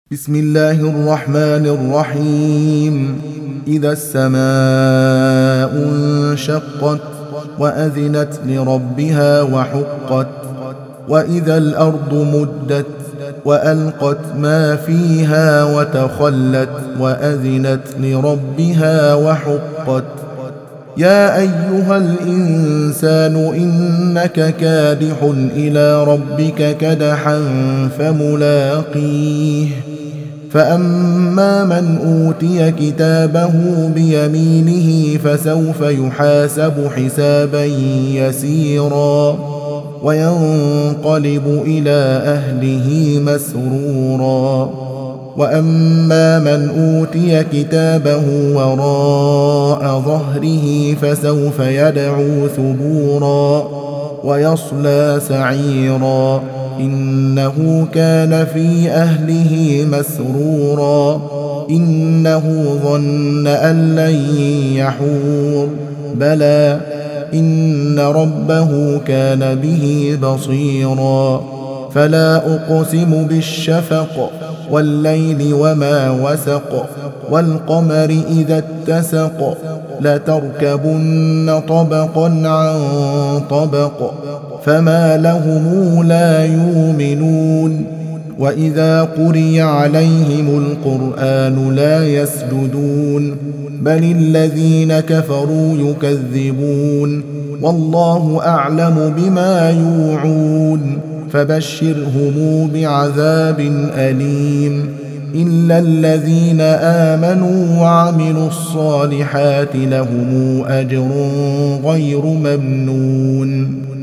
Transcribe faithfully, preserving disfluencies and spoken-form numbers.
بسم الله الرحمن الرحيم. إذا السماء انشقت وأذنت لربها وحقت وإذا الأرض مدت وألقت ما فيها وتخلت وأذنت لربها وحقت. يا أيها الإنسان إنك كادح إلى ربك كدحا فملاقيه. فأما من أوتي كتابه بيمينه فسوف يحاسب حسابا يسيرا وينقلب إلى أهله مسرورا. وأما من أوتي كتابه وراء ظهره فسوف يدعو ثبورا ويصلى سعيرا إنه كان في أهله مسرورا إنه ظن أن لن يحور بلى إن ربه كان به بصيرا. فلا أقسم بالشفق والليل وما وسق والقمر إذا اتسق لتركبن طبقا عن طبق فما لهم لا يؤمنون. وإذا قرئ عليهم القرآن لا يسجدون بل الذين كفروا يكذبون والله أعلم بما يوعون فبشرهم بعذاب أليم إلا الذين آمنوا وعملوا الصالحات لهم أجر غير ممنون.